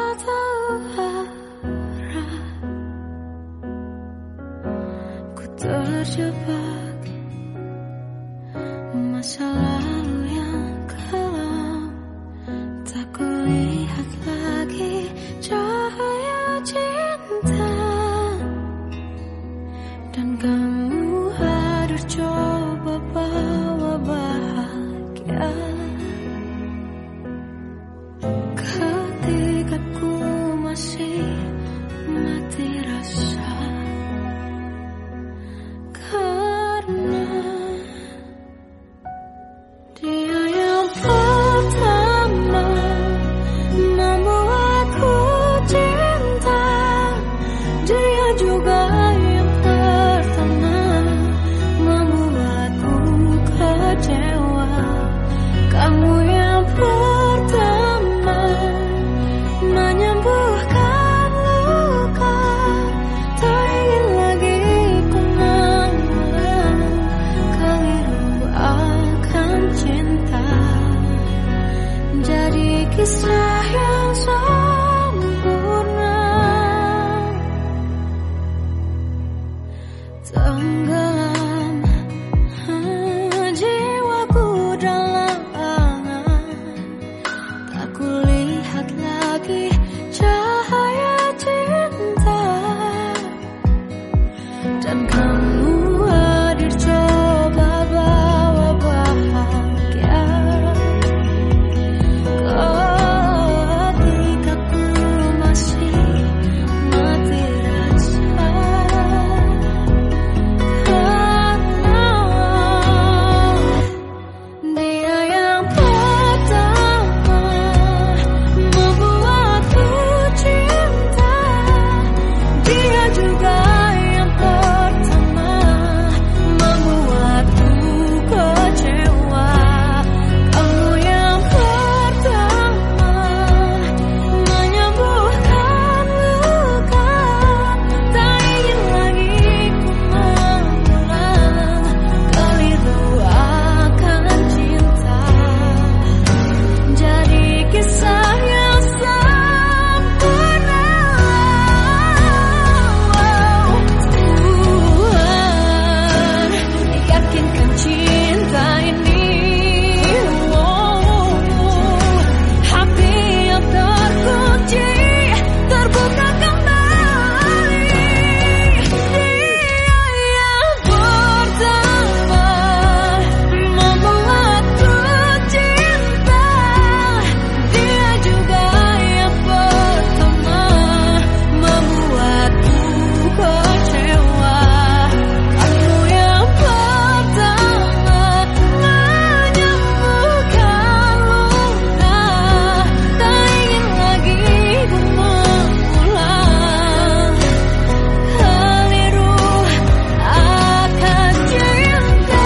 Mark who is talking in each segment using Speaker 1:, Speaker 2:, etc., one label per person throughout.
Speaker 1: tahu arah. Ku terjebak masa lalu yang kelam. Tak kulihat lagi cahaya cinta. Dan kamu hadir coba bawa bahagia. Ketika ku masih mati rasa. Karena dia yang pertama membuatku cinta. Dia juga yang pertama membuatku kecewa. Kamu yang pertama menyembuhkan luka. Tak ingin lagi ku mengulang keliru akan cinta. Jadi kisah yang sempurna. Tenggelam jiwaku dalam angan. Tak kulihat lagi cahaya cinta. Dan kamu hadir coba bawa bahagia. Ketika ku masih mati rasa. Karena dia yang pertama membuatku cinta. Dia juga yang pertama membuatku kecewa. Kamu yang pertama menyembuhkan luka. Tak ingin lagi ku mengulang keliru akan cinta. Jadi kisah yang sempurna. Tuhan yakinkan cinta ini. Hati yang terkunci terbuka kembali. Dia yang pertama membuatku cinta. Dia juga yang pertama membuatku kecewa. Kamu yang pertama menyembuhkan luka. Tak ingin lagi ku mengulang keliru akan cinta.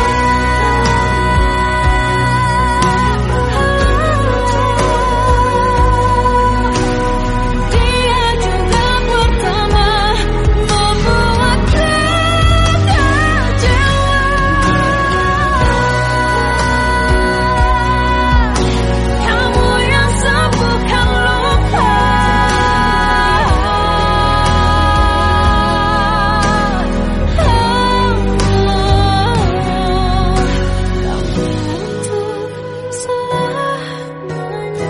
Speaker 1: Dia juga pertama membuatku kecewa. Kamu yang sembuhkan luka. Kamu untuk selamanya.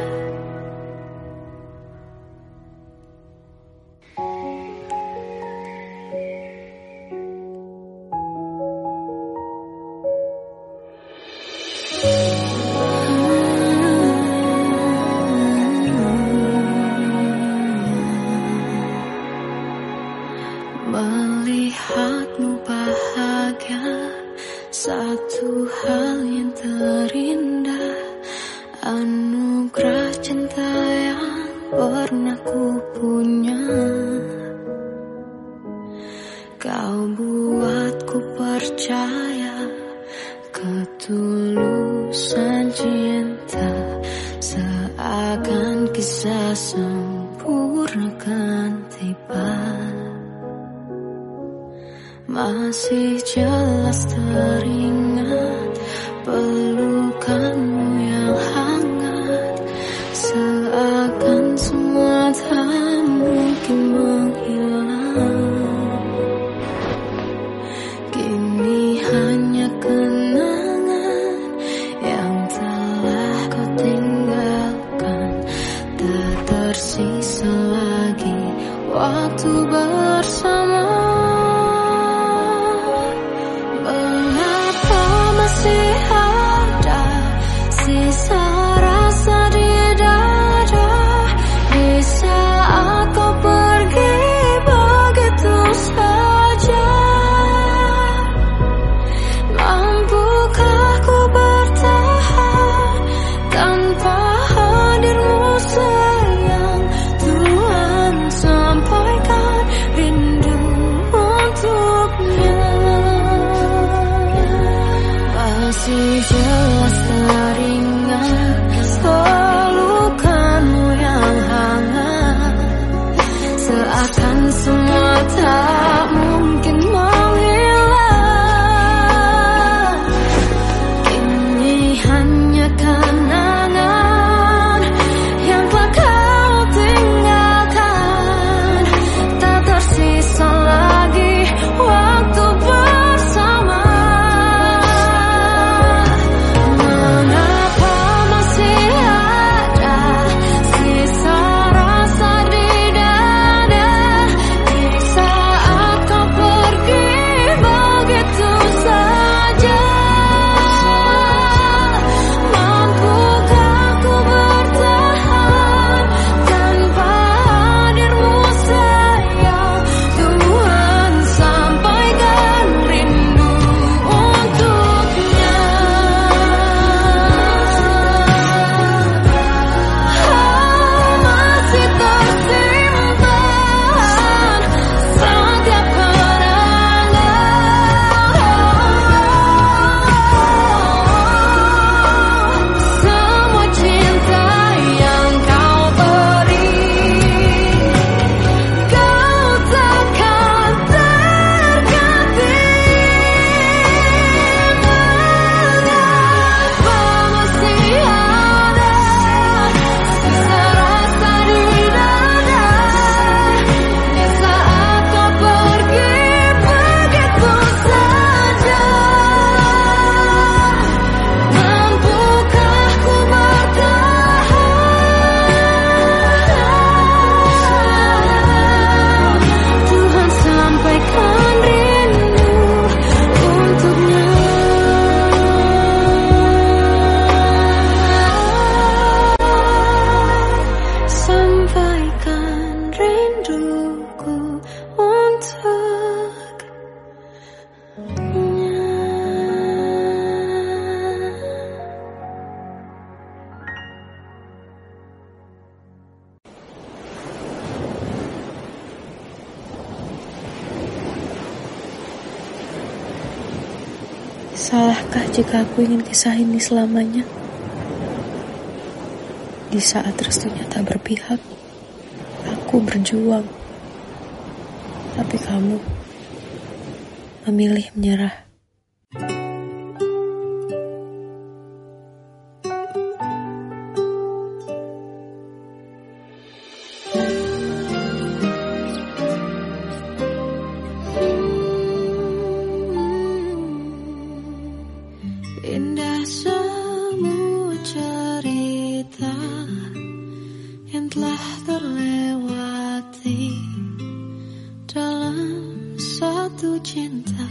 Speaker 1: Melihatmu bahagia, satu hal yang terindah. Anugerah cinta yang pernah ku punya. Kau buatku percaya ketulusan cinta. Seakan kisah sempurna kan tiba. Masih jelas teringat pelukanmu yang hangat. Seakan semua tersisa lagi waktu bersama. Mengapa masih ada sisa rasa di dada di saat kau pergi begitu saja? Mampukah ku bertahan tanpa hadirmu sayang? Tuhan, sampaikan rindu untuknya. Masih jelas teringat pelukanmu yang hangat, seakan semua tak mungkin menghilang. Ini hanya kenangan yang telah kau tinggalkan, tak tersisa lagi waktu bersama. Mengapa masih ada sisa rasa di dada di saat kau pergi begitu saja? Mampukah ku bertahan tanpa hadirmu sayang? Tuhan, sampaikan rindu untuknya. Masih tersimpan setiap kenangan, semua cinta yang kau beri. Kau takkan terganti. Mengapa masih ada sisa rasa di dada di saat kau pergi begitu saja? Mampukah ku bertahan? Tuhan, sampaikan rindu untuknya. Sampaikan rinduku untuknya. Salahkah jika aku ingin kisah ini selamanya? Di saat restunya tak berpihak, aku berjuang. Tapi kamu memilih menyerah. Indah semua cerita yang telah terlewati dalam satu cinta.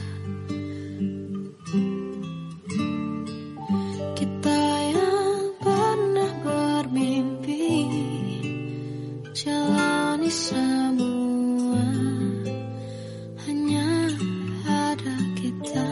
Speaker 1: Kita yang pernah bermimpi jalani semua, hanya ada kita.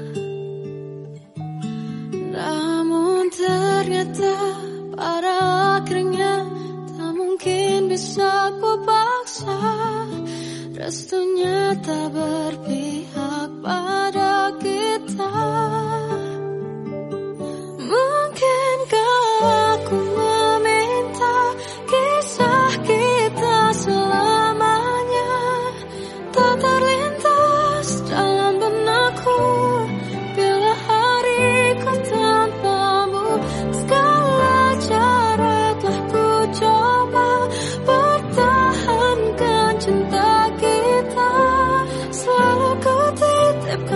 Speaker 1: Namun ternyata pada akhirnya tak mungkin bisa ku paksa. Restunya tak berpihak pada kita. Mungkinkah aku meminta kisah kita selamanya tak terlintas dalam benakku bila hariku tanpamu. Segala cara telah ku coba pertahankan cinta kita, selalu ku titip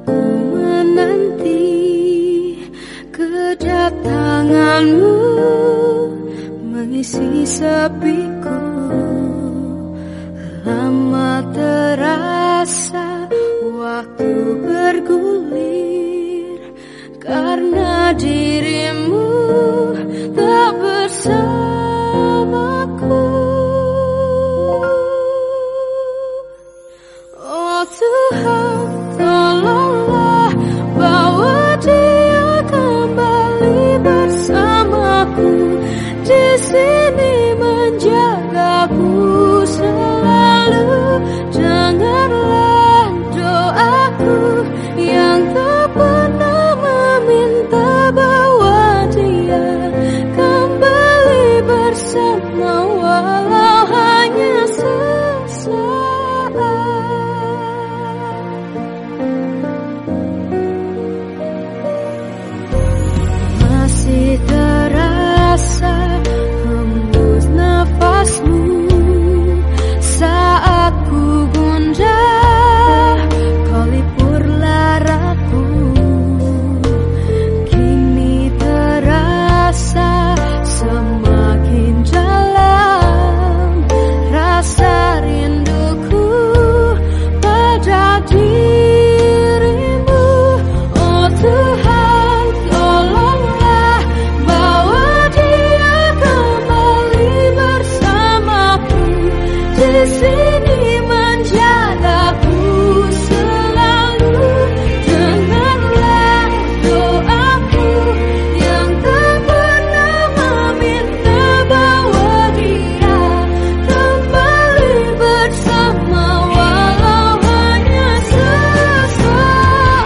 Speaker 1: menanti kedatanganmu mengisi sepiku. Lama terasa waktu bergulir karena dirimu tak bersamaku. Oh Tuhan, tolonglah bawa dia kembali bersamaku, di sini menjagaku selalu. Dengarlah doaku yang tak pernah meminta, bawa dia kembali bersama walau hanya sesaat. Masih terasa hembus nafasmu saat ku gundah, kau lipurlah ragu. Kini terasa semakin dalam rasa rinduku pada dirimu. Oh Tuhan, tolonglah bawa dia kembali bersamaku, di sini menjagaku selalu. Dengarlah doaku yang tak pernah meminta, bawa dia kembali bersama walau hanya sesaat.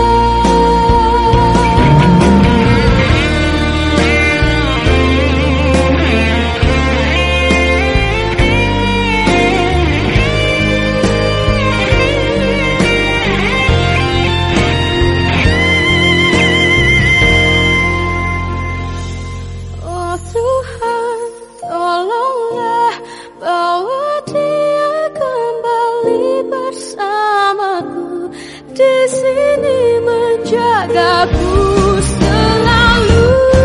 Speaker 1: Oh Tuhan, tolonglah bawa dia kembali bersamaku, di sini menjagaku selalu.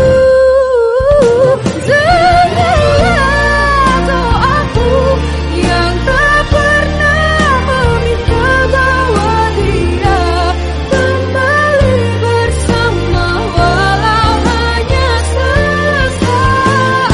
Speaker 1: Dengarlah doaku yang tak pernah meminta, bawa dia kembali bersama walau hanya sesaat.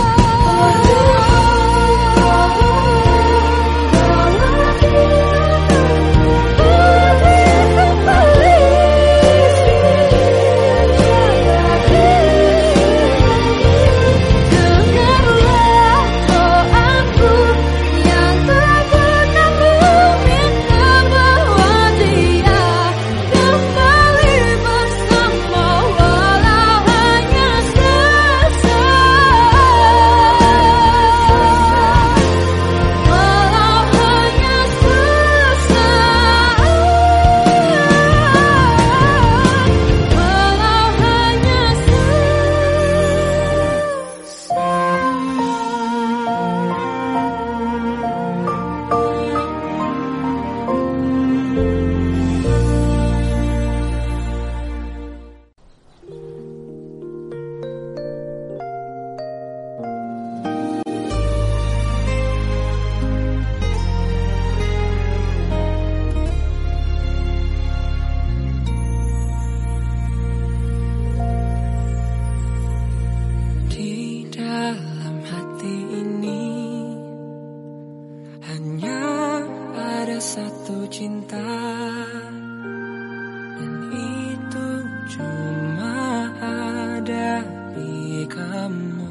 Speaker 1: Di dalam hati ini hanya ada satu cinta, dan itu cuma ada di kamu,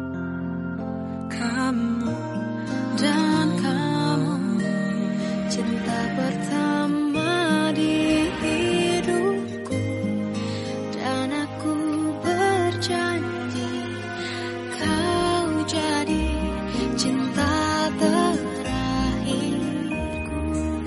Speaker 1: kamu dan kamu. Cinta pertama di hidupku, dan aku berjanji kau jadi cinta terakhirku.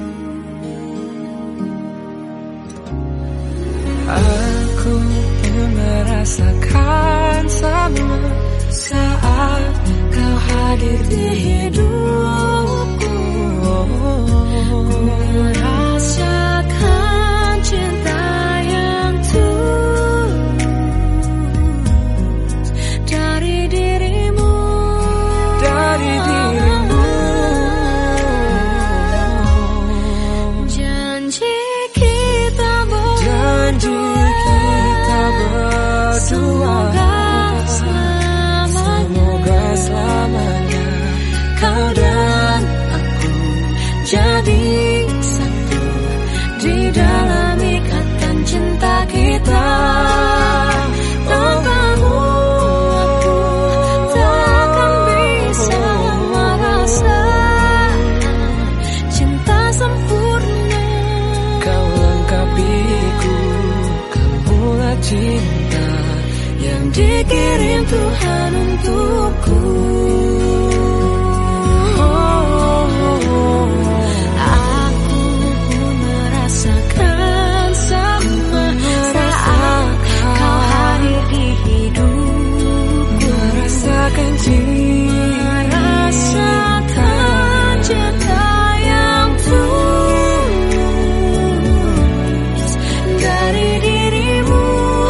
Speaker 1: Aku merasakan sama saat kau hadir di hidupku. Ku merasakan cinta Kau dan aku jadi satu di dalam ikatan cinta kita. Tanpamu aku takkan bisa merasakan cinta sempurna.
Speaker 2: Kau lengkapiku, kamulah cinta yang
Speaker 1: dikirim Tuhan untukku. Aku pun merasakan sama saat kau hadir di hidupku.
Speaker 2: Merasakan
Speaker 1: cinta yang tulus dari dirimu.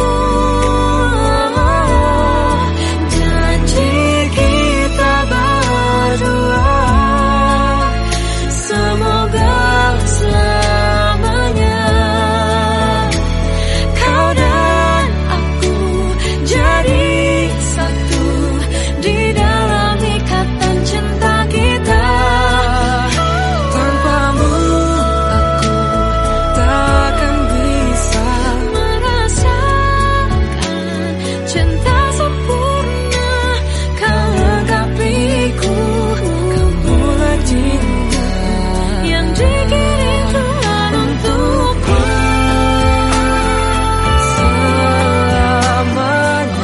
Speaker 1: Janji kita berdua semoga selamanya. Kau dan aku jadi satu di dalam ikatan cinta kita.
Speaker 2: Tanpamu aku takkan bisa
Speaker 1: Merasakan cinta sempurna. Kau lengkapiku,
Speaker 2: kamulah cinta
Speaker 1: yang dikirim Tuhan untukku.
Speaker 2: selamanya.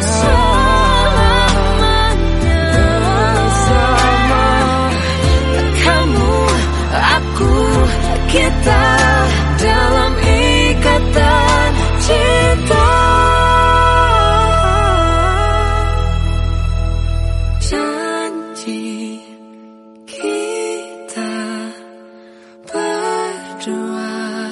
Speaker 1: Selamanya
Speaker 2: Bersama
Speaker 1: kamu, aku, kita dalam ikatan cinta.
Speaker 2: janji kita berdua.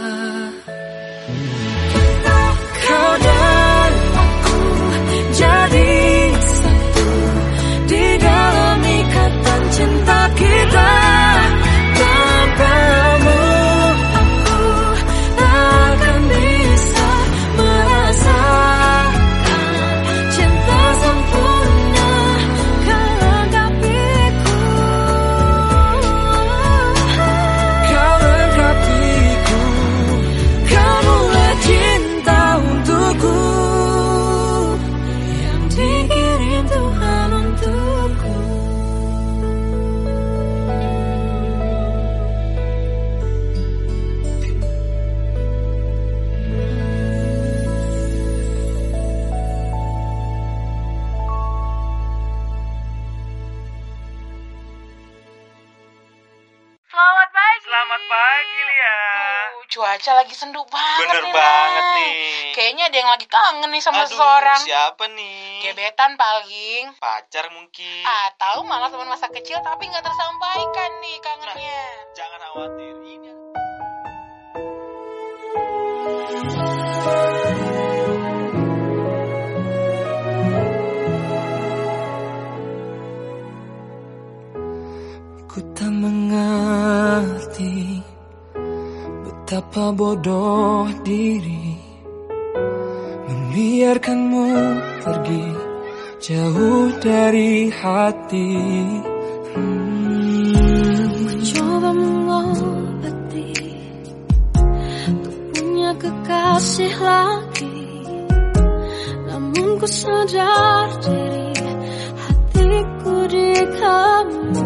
Speaker 1: Kau dan aku jadi satu di dalam ikatan cinta kita. Tanpamu aku takkan bisa merasakan cinta sempurna. Kau lengkapiku,
Speaker 2: Kau lengkapiku,
Speaker 1: kamulah cinta untukku yang dikirim Tuhan untukku.
Speaker 3: Selamat pagi.
Speaker 4: Selamat pagi, Lia.
Speaker 3: Cuaca lagi sendu banget
Speaker 4: Bener
Speaker 3: nih,
Speaker 4: banget
Speaker 3: Nay.
Speaker 4: nih.
Speaker 3: Kayaknya ada yang lagi kangen nih sama
Speaker 4: Aduh,
Speaker 3: seseorang.
Speaker 4: siapa nih?
Speaker 3: Gebetan paling.
Speaker 4: Pacar mungkin.
Speaker 3: Atau malah teman masa kecil tapi nggak tersampaikan nih kangennya.
Speaker 4: Jangan khawatir. Ini
Speaker 2: ku tak mengerti betapa bodoh diri membiarkanmu pergi jauh dari hati.
Speaker 1: Coba mengobati untuk punya kekasih lagi, namun ku sadar diri hatiku di kamu.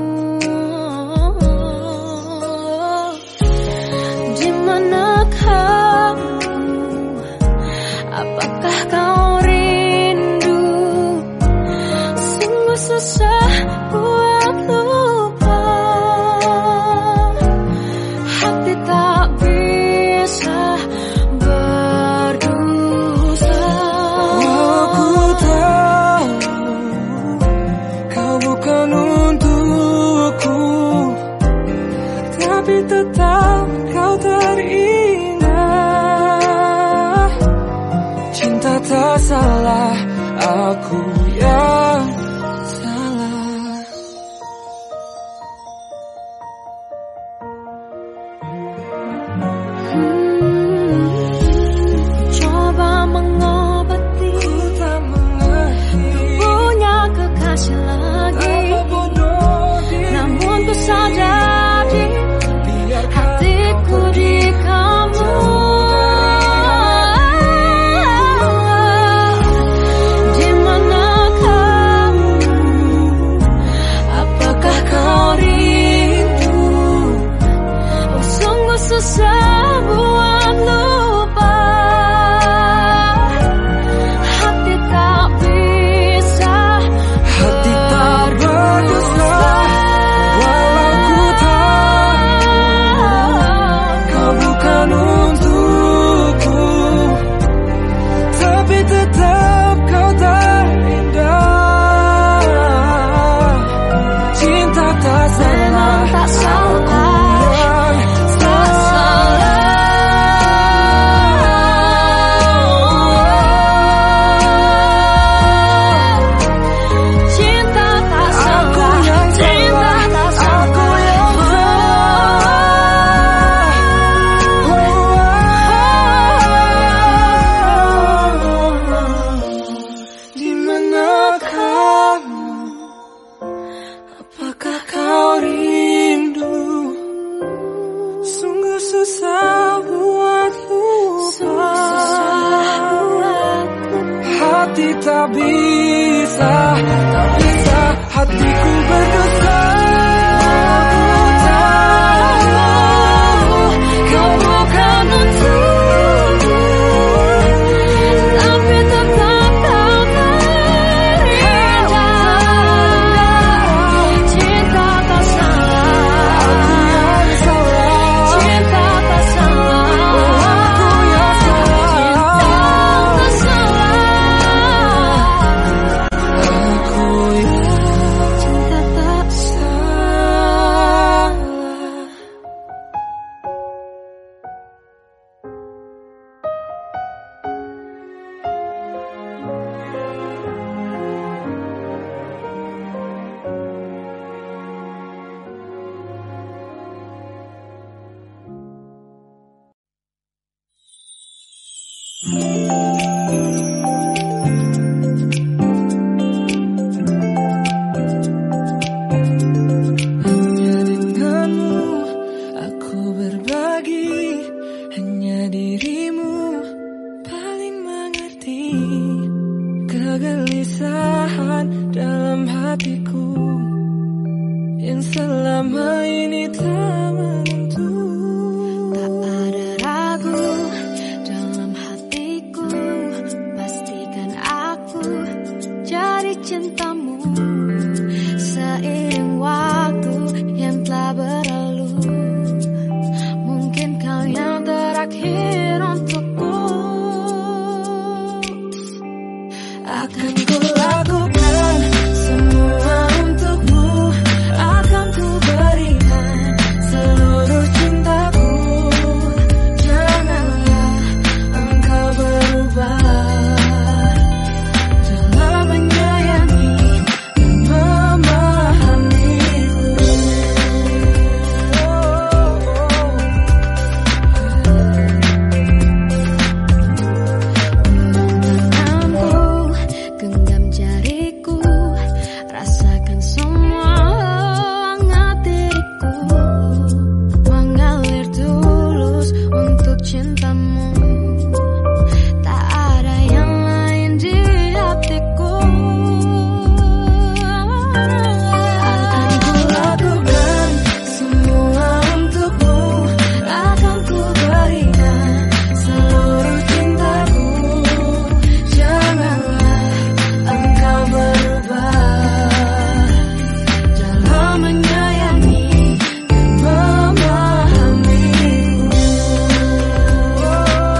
Speaker 1: Di mana kamu? Apakah kau rindu? Sungguh susah buat lupa. Hati tak bisa berdosa.
Speaker 2: Aku tahu kau bukan untukku, tapi tetap kau teringat. Cinta tak salah, aku yang salah.
Speaker 1: Coba mengobati,
Speaker 2: Ku tak mengerti
Speaker 1: punya kekasih lagi,
Speaker 2: apa bodoh diri.
Speaker 1: buat lupa. Hati tak bisa,
Speaker 2: hati tak berdosa. Walau ku tahu kau bukan untukku, tapi tetap kau terindah. Cinta tak salah,
Speaker 1: tak salah.
Speaker 2: Apakah kau rindu? Sungguh susah buat lupa. Hati tak bisa, tak bisa. Hatiku berdosa. Aku tahu kau bukan untukku,
Speaker 1: Tapi tetap kau terindah. Cinta tak salah, cinta tak salah.
Speaker 2: aku yang salah.
Speaker 1: Tak salah.
Speaker 2: Aku yang
Speaker 1: Cinta tak
Speaker 2: salah. Hanya denganmu aku berbagi, hanya dirimu paling mengerti kegelisahan dalam hatiku yang selama ini tak menentu.
Speaker 1: Tak ada ragu dalam hatiku, pastikan aku jadi cintamu. Seiring waktu yang telah berlalu, mungkin kau yang terakhir untukku. Akan ku lakukan semua untukmu, akan ku berikan seluruh cintaku. Janganlah engkau berubah dalam menyayangi dan memahamiku. Tanganku genggam jariku, rasakan semua hangat diriku, mengalir tulus untuk cintamu. Tak ada yang lain di hatiku. Akan ku lakukan semua untukmu, akan ku berikan seluruh cintaku. Janganlah engkau berubah dalam menyayangi dan memahamiku.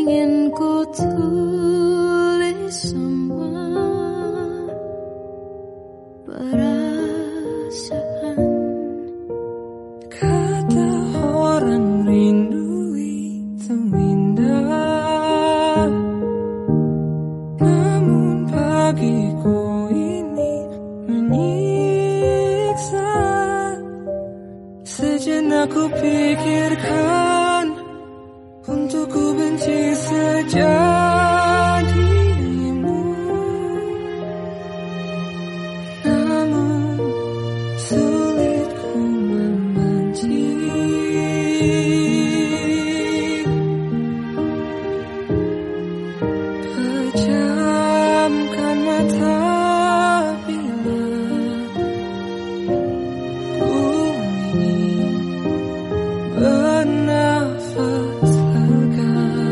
Speaker 1: ingin ku tulis semua perasaan.
Speaker 2: Kata orang rindu itu indah, namun bagiku ini menyiksa. Sejenak ku pikirkan untuk ku benci saja dirimu, namun sulit ku membenci. Pejamkan mata bila ku ingin bernafas lega.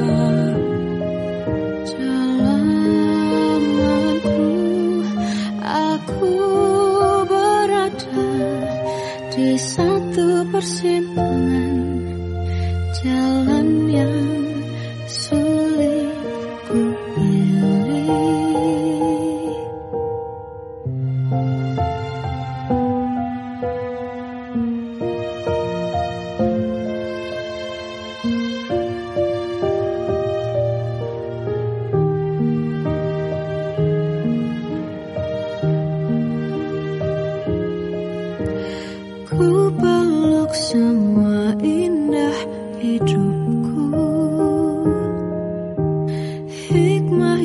Speaker 1: Jalanku aku berada di satu persimpangan, jalan yang sulit ku pilih. Ku peluk semua indah hidupku, hikmah